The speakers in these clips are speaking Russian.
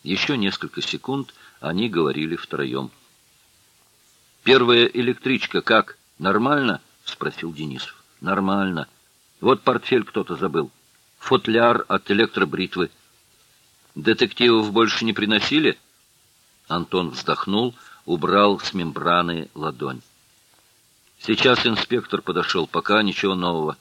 Еще несколько секунд они говорили втроем. «Первая электричка как? Нормально?» — спросил Денисов. «Нормально. Вот портфель кто-то забыл. Футляр от электробритвы. Детективов больше не приносили?» Антон вздохнул, убрал с мембраны ладонь. «Сейчас инспектор подошел, пока ничего нового».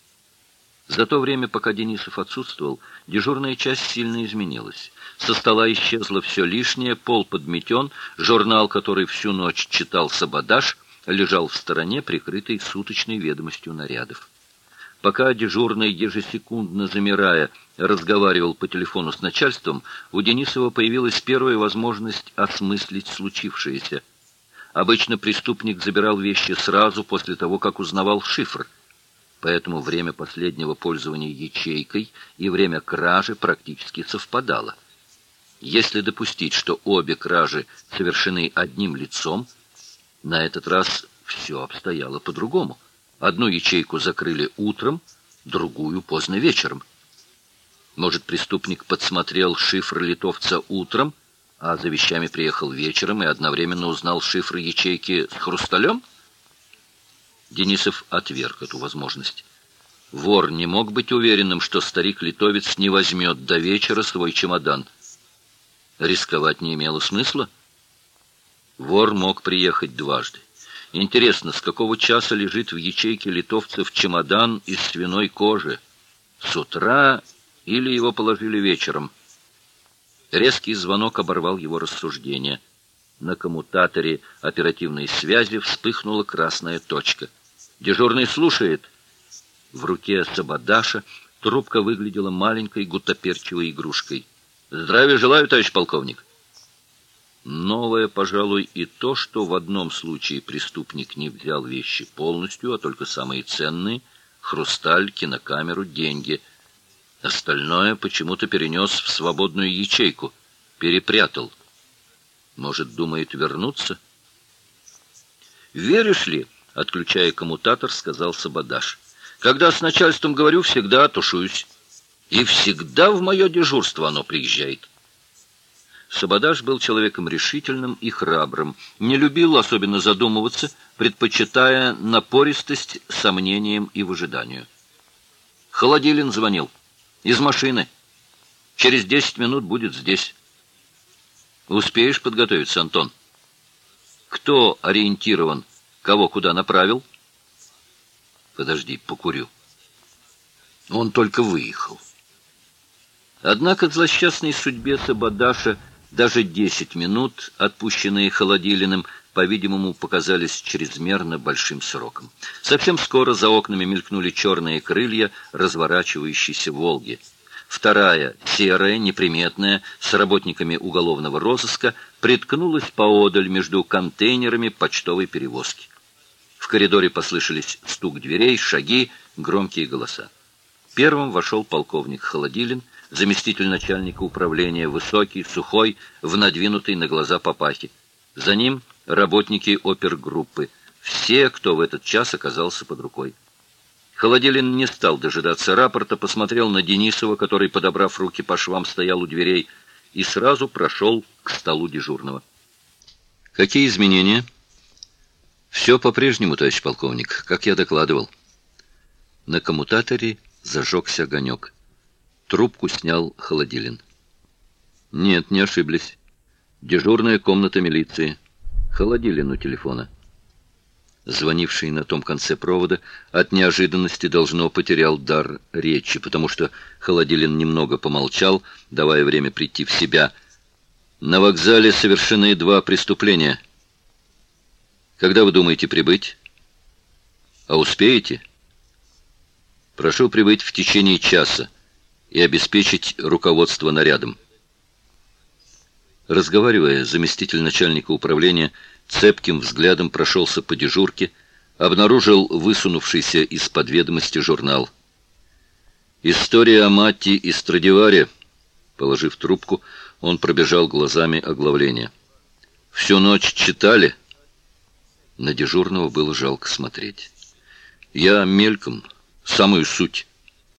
За то время, пока Денисов отсутствовал, дежурная часть сильно изменилась. Со стола исчезло все лишнее, пол подметен, журнал, который всю ночь читал Сабадаш, лежал в стороне, прикрытый суточной ведомостью нарядов. Пока дежурный, ежесекундно замирая, разговаривал по телефону с начальством, у Денисова появилась первая возможность осмыслить случившееся. Обычно преступник забирал вещи сразу после того, как узнавал шифр, поэтому время последнего пользования ячейкой и время кражи практически совпадало. Если допустить, что обе кражи совершены одним лицом, на этот раз все обстояло по-другому. Одну ячейку закрыли утром, другую поздно вечером. Может, преступник подсмотрел шифр литовца утром, а за вещами приехал вечером и одновременно узнал шифр ячейки с хрусталем? Денисов отверг эту возможность. Вор не мог быть уверенным, что старик-литовец не возьмет до вечера свой чемодан. Рисковать не имело смысла. Вор мог приехать дважды. Интересно, с какого часа лежит в ячейке литовцев чемодан из свиной кожи? С утра или его положили вечером? Резкий звонок оборвал его рассуждения. На коммутаторе оперативной связи вспыхнула красная точка. «Дежурный слушает». В руке Сабадаша трубка выглядела маленькой гуттаперчевой игрушкой. «Здравия желаю, товарищ полковник». Новое, пожалуй, и то, что в одном случае преступник не взял вещи полностью, а только самые ценные — хрусталь, кинокамеру, деньги. Остальное почему-то перенес в свободную ячейку, перепрятал. Может, думает вернуться? «Веришь ли?» — отключая коммутатор, сказал Сабадаш. «Когда с начальством говорю, всегда тушуюсь. И всегда в мое дежурство оно приезжает». Сабадаш был человеком решительным и храбрым, не любил особенно задумываться, предпочитая напористость сомнениям и выжиданию. Холодилин звонил. «Из машины. Через 10 минут будет здесь». «Успеешь подготовиться, Антон?» «Кто ориентирован? Кого куда направил?» «Подожди, покурю». Он только выехал. Однако злосчастной судьбе Сабадаша даже 10 минут, отпущенные Холодилиным, по-видимому, показались чрезмерно большим сроком. Совсем скоро за окнами мелькнули черные крылья разворачивающейся «Волги». Вторая, серая, неприметная, с работниками уголовного розыска, приткнулась поодаль между контейнерами почтовой перевозки. В коридоре послышались стук дверей, шаги, громкие голоса. Первым вошел полковник Холодилин, заместитель начальника управления, высокий, сухой, в надвинутой на глаза папахе. За ним работники опергруппы, все, кто в этот час оказался под рукой. Холодилин не стал дожидаться рапорта, посмотрел на Денисова, который, подобрав руки по швам, стоял у дверей, и сразу прошел к столу дежурного. «Какие изменения?» «Все по-прежнему, товарищ полковник, как я докладывал». На коммутаторе зажегся огонек. Трубку снял Холодилин. «Нет, не ошиблись. Дежурная комната милиции. Холодилин у телефона». Звонивший на том конце провода от неожиданности, должно, потерял дар речи, потому что Холодилин немного помолчал, давая время прийти в себя. «На вокзале совершены 2 преступления. Когда вы думаете прибыть? А успеете? Прошу прибыть в течение часа и обеспечить руководство нарядом». Разговаривая, заместитель начальника управления цепким взглядом прошелся по дежурке, обнаружил высунувшийся из-под ведомости журнал. «История о Матти и Страдивари». Положив трубку, он пробежал глазами оглавление. «Всю ночь читали?» На дежурного было жалко смотреть. «Я мельком, самую суть».